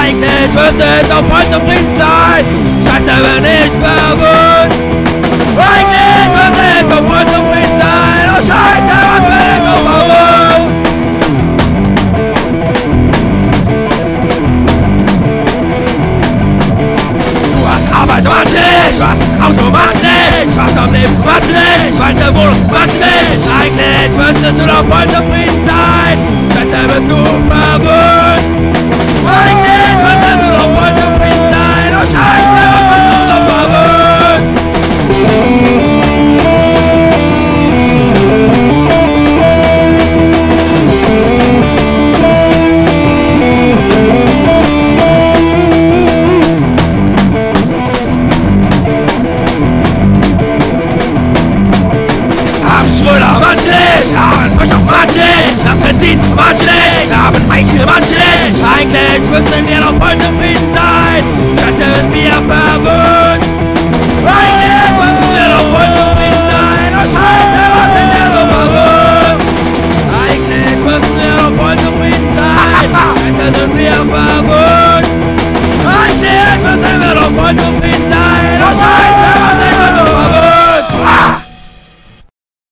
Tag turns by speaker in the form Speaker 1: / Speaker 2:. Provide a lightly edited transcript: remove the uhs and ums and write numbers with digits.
Speaker 1: Eigentlich müsste es doch voll zufrieden sein. Scheiße, bin ich verwöhnt. Eigentlich müsste es doch voll zufrieden sein. Oh Scheiße, was bin ich doch verwöhnt. Du hast Arbeit, du machst nicht. Du hast ein Auto, machst nicht. Du hast am Leben, machst nicht. Weite Wohnung, machst nicht. Eigentlich müsstest du doch voll zufrieden sein. Scheiße, bist du verwöhnt. Eigentlich müsstest du doch voll zufrieden sein. Oh Scheiße, was bist du doch verwöhnt. Schröder, manche nicht, haben frisch auf manche nicht, haben verdient, manche nicht, haben Eichel, manche nicht. Eigentlich müssen wir doch voll zufrieden sein, Scheiße, sind wir verwöhnt.